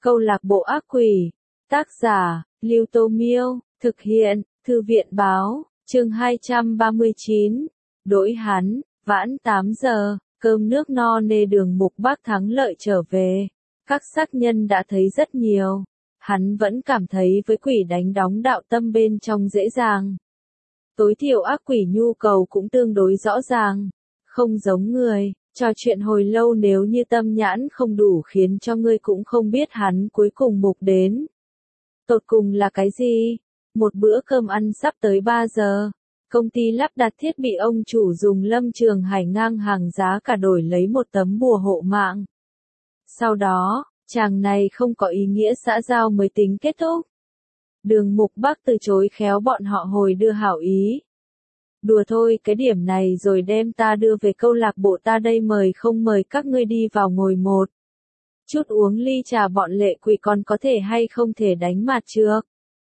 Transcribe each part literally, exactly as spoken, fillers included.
Câu lạc bộ ác quỷ. Tác giả, Lưu Tô Miêu. Thực hiện, Thư viện Báo. Chương hai trăm ba mươi chín. Đỗi hắn. Vãn tám giờ, cơm nước no nê Đường Mục Bác thắng lợi trở về. Các xác nhân đã thấy rất nhiều. Hắn vẫn cảm thấy với quỷ đánh đóng đạo tâm bên trong dễ dàng. Tối thiểu ác quỷ nhu cầu cũng tương đối rõ ràng. Không giống người, trò chuyện hồi lâu nếu như tâm nhãn không đủ khiến cho ngươi cũng không biết hắn cuối cùng mục đến. Tột cùng là cái gì? Một bữa cơm ăn sắp tới ba giờ. Công ty lắp đặt thiết bị ông chủ dùng Lâm Trường Hải ngang hàng giá cả đổi lấy một tấm bùa hộ mạng. Sau đó, chàng này không có ý nghĩa xã giao mới tính kết thúc. Đường Mục Bác từ chối khéo bọn họ hồi đưa hảo ý. Đùa thôi, cái điểm này rồi đem ta đưa về câu lạc bộ ta đây, mời không mời các ngươi đi vào ngồi một chút uống ly trà, bọn lệ quỷ còn có thể hay không thể đánh mặt trước.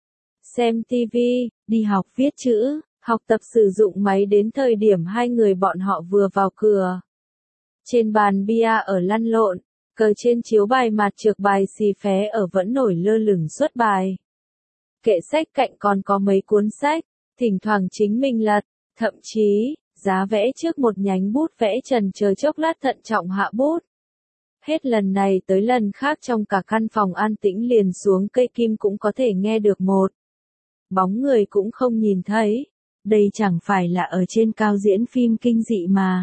Xem tivi, đi học viết chữ, học tập sử dụng máy đến thời điểm hai người bọn họ vừa vào cửa. Trên bàn bia ở lăn lộn, cờ trên chiếu bài mặt trược bài xì phé ở vẫn nổi lơ lửng suốt bài. Kệ sách cạnh còn có mấy cuốn sách, thỉnh thoảng chính mình lật, thậm chí, giá vẽ trước một nhánh bút vẽ trần chờ chốc lát thận trọng hạ bút. Hết lần này tới lần khác trong cả căn phòng an tĩnh liền xuống cây kim cũng có thể nghe được một bóng người cũng không nhìn thấy. Đây chẳng phải là ở trên cao diễn phim kinh dị mà.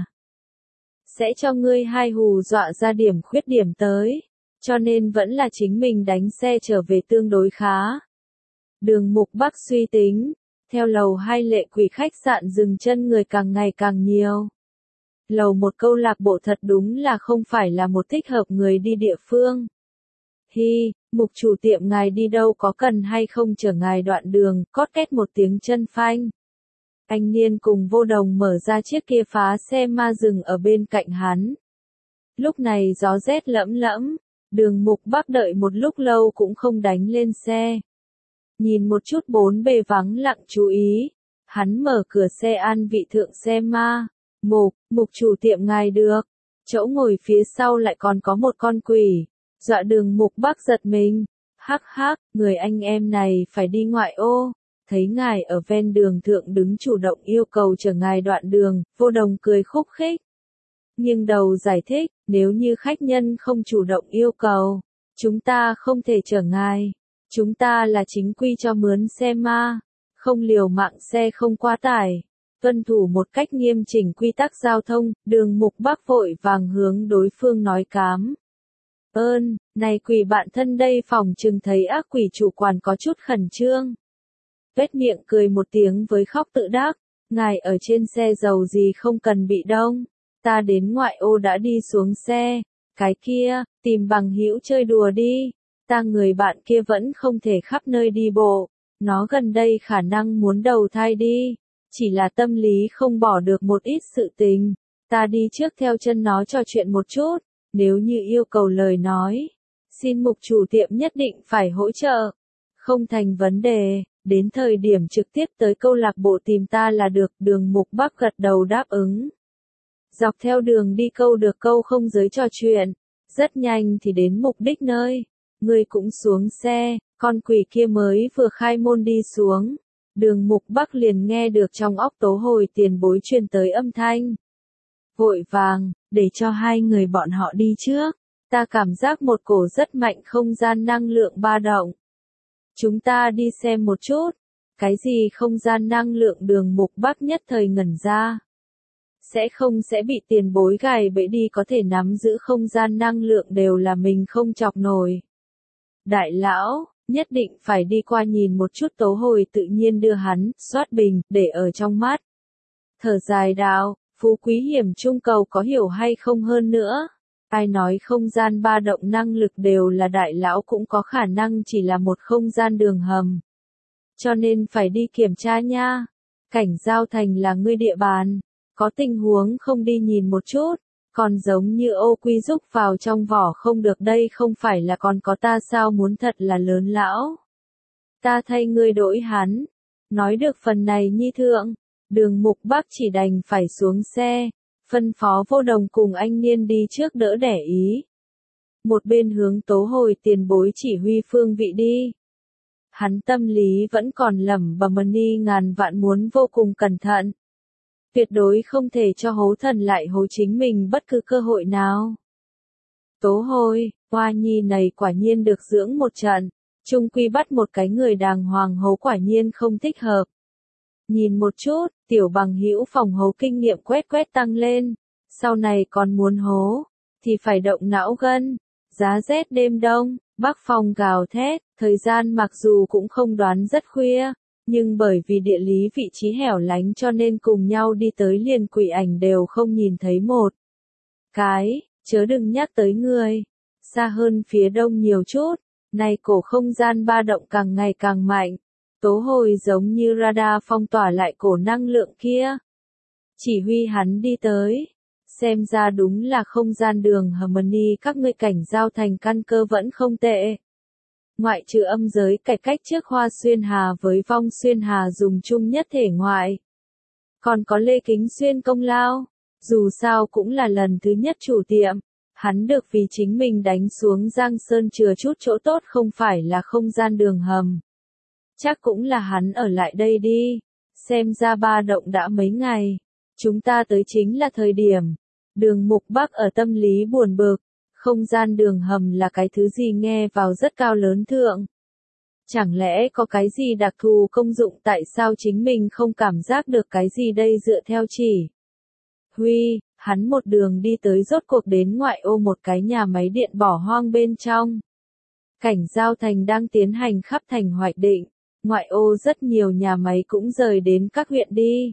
Sẽ cho ngươi hai hù dọa ra điểm khuyết điểm tới. Cho nên vẫn là chính mình đánh xe trở về tương đối khá. Đường Mục Bác suy tính. Theo lầu hai lệ quỷ khách sạn dừng chân người càng ngày càng nhiều. Lầu một câu lạc bộ thật đúng là không phải là một thích hợp người đi địa phương. Hi, Mục chủ tiệm ngài đi đâu, có cần hay không chở ngài đoạn đường, cót két một tiếng chân phanh. Anh Niên cùng Vô Đồng mở ra chiếc kia phá xe ma dừng ở bên cạnh hắn. Lúc này gió rét lẫm lẫm, Đường Mục Bác đợi một lúc lâu cũng không đánh lên xe. Nhìn một chút bốn bề vắng lặng chú ý, hắn mở cửa xe an vị thượng xe ma. Mục, Mục chủ tiệm ngài được. Chỗ ngồi phía sau lại còn có một con quỷ. Dọa Đường Mục Bác giật mình. Hắc hắc, người anh em này phải đi ngoại ô. Thấy ngài ở ven đường thượng đứng chủ động yêu cầu chở ngài đoạn đường, Vô Đồng cười khúc khích. Nhưng đầu giải thích, nếu như khách nhân không chủ động yêu cầu, chúng ta không thể chở ngài. Chúng ta là chính quy cho mướn xe ma, không liều mạng xe không quá tải. Tuân thủ một cách nghiêm chỉnh quy tắc giao thông, Đường Mục Bác vội vàng hướng đối phương nói cám ơn. Này quỷ bạn thân đây, phòng chừng thấy ác quỷ chủ quản có chút khẩn trương. Vết miệng cười một tiếng với khóc tự đắc. Ngài ở trên xe dầu gì không cần bị đông. Ta đến ngoại ô đã đi xuống xe. Cái kia, tìm bằng hữu chơi đùa đi. Ta người bạn kia vẫn không thể khắp nơi đi bộ. Nó gần đây khả năng muốn đầu thai đi. Chỉ là tâm lý không bỏ được một ít sự tình. Ta đi trước theo chân nó trò chuyện một chút. Nếu như yêu cầu lời nói, xin Mục chủ tiệm nhất định phải hỗ trợ. Không thành vấn đề, đến thời điểm trực tiếp tới câu lạc bộ tìm ta là được. Đường Mục Bác gật đầu đáp ứng. Dọc theo đường đi câu được câu không giới trò chuyện. Rất nhanh thì đến mục đích nơi. Người cũng xuống xe, con quỷ kia mới vừa khai môn đi xuống. Đường Mục Bác liền nghe được trong óc Tố Hồi tiền bối truyền tới âm thanh. Vội vàng, để cho hai người bọn họ đi trước. Ta cảm giác một cổ rất mạnh không gian năng lượng ba động. Chúng ta đi xem một chút. Cái gì không gian năng lượng? Đường Mục Bác nhất thời ngẩn ra. Sẽ không sẽ bị tiền bối gài bẫy đi, có thể nắm giữ không gian năng lượng đều là mình không chọc nổi. Đại lão, nhất định phải đi qua nhìn một chút. Tố Hồi tự nhiên đưa hắn, xoát bình, để ở trong mắt. Thở dài đạo, phú quý hiểm trung cầu có hiểu hay không hơn nữa. Ai nói không gian ba động năng lực đều là đại lão cũng có khả năng chỉ là một không gian đường hầm. Cho nên phải đi kiểm tra nha. Cảnh giao thành là ngươi địa bàn. Có tình huống không đi nhìn một chút. Còn giống như ô quy rúc vào trong vỏ không được, đây không phải là còn có ta sao, muốn thật là lớn lão. Ta thay ngươi đổi hắn. Nói được phần này nhi thượng. Đường Mục Bác chỉ đành phải xuống xe. Phân phó Vô Đồng cùng anh Niên đi trước đỡ đẻ ý. một bên hướng Tố Hồi tiền bối chỉ huy phương vị đi. Hắn tâm lý vẫn còn lẩm bẩm ni ngàn vạn muốn vô cùng cẩn thận. Tuyệt đối không thể cho hố thần lại hố chính mình bất cứ cơ hội nào. Tố Hồi, Hoa Nhi này quả nhiên được dưỡng một trận, chung quy bắt một cái người đàng hoàng hố quả nhiên không thích hợp. Nhìn một chút, tiểu bằng hữu phòng hố kinh nghiệm quét quét tăng lên, sau này còn muốn hố, thì phải động não gân. Giá rét đêm đông, bắc phong gào thét, thời gian mặc dù cũng không đoán rất khuya, nhưng bởi vì địa lý vị trí hẻo lánh cho nên cùng nhau đi tới liền quỷ ảnh đều không nhìn thấy một cái, chớ đừng nhắc tới người. Xa hơn phía đông nhiều chút, này cổ không gian ba động càng ngày càng mạnh, Tố Hồi giống như radar phong tỏa lại cổ năng lượng kia. Chỉ huy hắn đi tới. Xem ra đúng là không gian đường Harmony các ngươi cảnh giao thành căn cơ vẫn không tệ. Ngoại trừ âm giới cải cách trước Hoa Xuyên Hà với Vong Xuyên Hà dùng chung nhất thể ngoại. Còn có Lê Kính Xuyên công lao, dù sao cũng là lần thứ nhất chủ tiệm, hắn được vì chính mình đánh xuống Giang Sơn chừa chút chỗ tốt không phải là không gian đường hầm. Chắc cũng là hắn ở lại đây đi, xem ra ba động đã mấy ngày, chúng ta tới chính là thời điểm. Đường Mục Bắc ở tâm lý buồn bực, không gian đường hầm là cái thứ gì nghe vào rất cao lớn thượng. Chẳng lẽ có cái gì đặc thù công dụng tại sao chính mình không cảm giác được cái gì đây dựa theo chỉ. Huy, hắn một đường đi tới rốt cuộc đến ngoại ô một cái nhà máy điện bỏ hoang bên trong. Cảnh giao thành đang tiến hành khắp thành hoạch định, ngoại ô rất nhiều nhà máy cũng rời đến các huyện đi.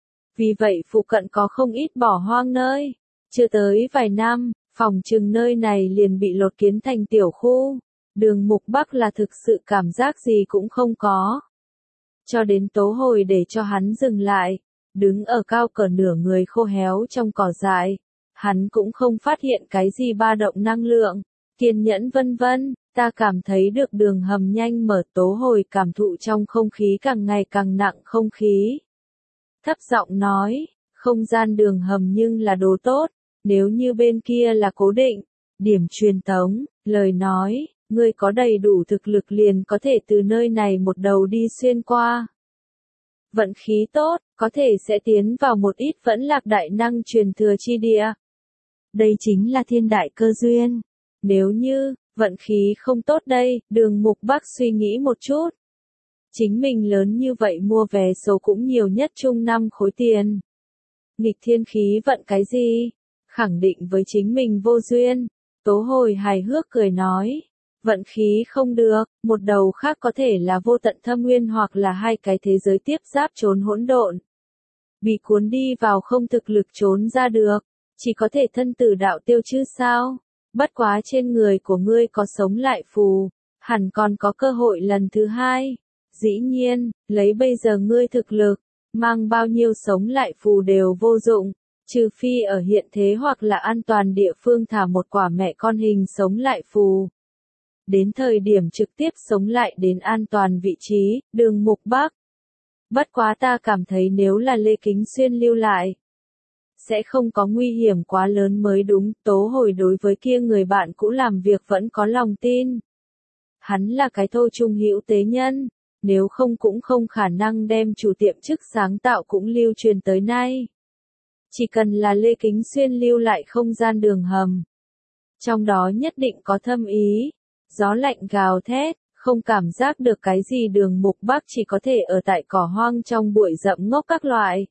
Vì vậy phụ cận có không ít bỏ hoang nơi. Chưa tới vài năm, phòng trừng nơi này liền bị lột kiến thành tiểu khu. Đường Mục Bắc là thực sự cảm giác gì cũng không có. Cho đến Tố Hồi để cho hắn dừng lại, đứng ở cao cỡ nửa người khô héo trong cỏ dại. Hắn cũng không phát hiện cái gì ba động năng lượng, kiên nhẫn vân vân, ta cảm thấy được đường hầm nhanh mở. Tố Hồi cảm thụ trong không khí càng ngày càng nặng không khí. Thấp giọng nói, không gian đường hầm nhưng là đồ tốt. Nếu như bên kia là cố định, điểm truyền tống, lời nói, ngươi có đầy đủ thực lực liền có thể từ nơi này một đầu đi xuyên qua. Vận khí tốt, có thể sẽ tiến vào một ít vẫn lạc đại năng truyền thừa chi địa. Đây chính là thiên đại cơ duyên. Nếu như, vận khí không tốt đây, Đường Mục Bắc suy nghĩ một chút. Chính mình lớn như vậy mua vé số cũng nhiều nhất chung năm khối tiền. Nghịch thiên khí vận cái gì? Khẳng định với chính mình vô duyên. Tố Hồi hài hước cười nói. Vận khí không được, một đầu khác có thể là vô tận thâm nguyên hoặc là hai cái thế giới tiếp giáp trốn hỗn độn. Bị cuốn đi vào không thực lực trốn ra được, chỉ có thể thân tử đạo tiêu chứ sao. Bất quá trên người của ngươi có sống lại phù, hẳn còn có cơ hội lần thứ hai. Dĩ nhiên, lấy bây giờ ngươi thực lực, mang bao nhiêu sống lại phù đều vô dụng. Trừ phi ở hiện thế hoặc là an toàn địa phương thả một quả mẹ con hình sống lại phù. Đến thời điểm trực tiếp sống lại đến an toàn vị trí, Đường Mục Bắc. Bất quá ta cảm thấy nếu là Lê Kính Xuyên lưu lại, sẽ không có nguy hiểm quá lớn mới đúng. Tố Hồi đối với kia người bạn cũ làm việc vẫn có lòng tin. Hắn là cái thô trung hữu tế nhân, nếu không cũng không khả năng đem chủ tiệm chức sáng tạo cũng lưu truyền tới nay. Chỉ cần là Lê Kính Xuyên lưu lại không gian đường hầm, trong đó nhất định có thâm ý. Gió lạnh gào thét, không cảm giác được cái gì. Đường Mục Bắc chỉ có thể ở tại cỏ hoang trong bụi rậm ngốc các loại.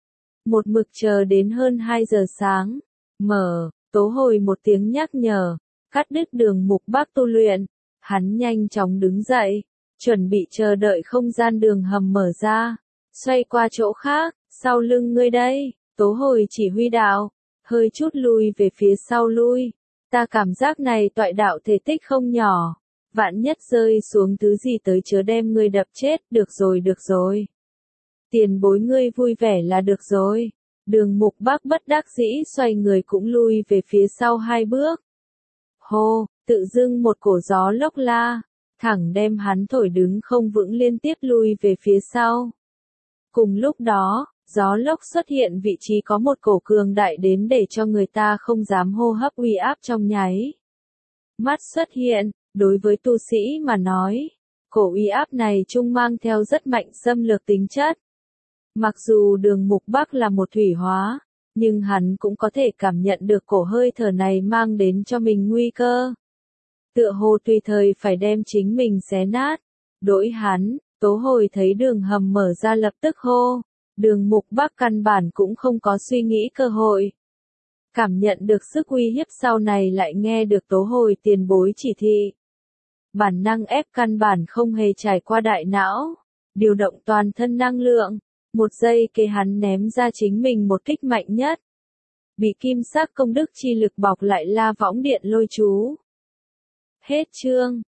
Một mực chờ đến hơn hai giờ sáng, mở, Tố Hồi một tiếng nhắc nhở, cắt đứt Đường Mục Bắc tu luyện. Hắn nhanh chóng đứng dậy, chuẩn bị chờ đợi không gian đường hầm mở ra, xoay qua chỗ khác, sau lưng ngươi đây. Tố Hồi chỉ huy đạo, hơi chút lùi về phía sau lui. Ta cảm giác này toại đạo thể tích không nhỏ, vạn nhất rơi xuống thứ gì tới chớ đem ngươi đập chết. Được rồi được rồi. Tiền bối ngươi vui vẻ là được rồi. Đường Mục Bắc bất đắc dĩ xoay người cũng lui về phía sau hai bước. Hô, tự dưng một cổ gió lốc la, thẳng đem hắn thổi đứng không vững liên tiếp lui về phía sau. Cùng lúc đó, gió lốc xuất hiện vị trí có một cổ cường đại đến để cho người ta không dám hô hấp uy áp trong nháy. mắt xuất hiện, đối với tu sĩ mà nói, cổ uy áp này chung mang theo rất mạnh xâm lược tính chất. Mặc dù Đường Mục Bắc là một thủy hóa, nhưng hắn cũng có thể cảm nhận được cổ hơi thở này mang đến cho mình nguy cơ. Tựa hồ tùy thời phải đem chính mình xé nát. Đỗi hắn, Tố Hồi thấy đường hầm mở ra lập tức hô. Đường Mục Bắc căn bản cũng không có suy nghĩ cơ hội. Cảm nhận được sức uy hiếp sau này lại nghe được Tố Hồi tiền bối chỉ thị. Bản năng ép căn bản không hề trải qua đại não. Điều động toàn thân năng lượng. Một giây kế hắn ném ra chính mình một kích mạnh nhất. Bị kim sắc công đức chi lực bọc lại la võng điện lôi chú. Hết chương.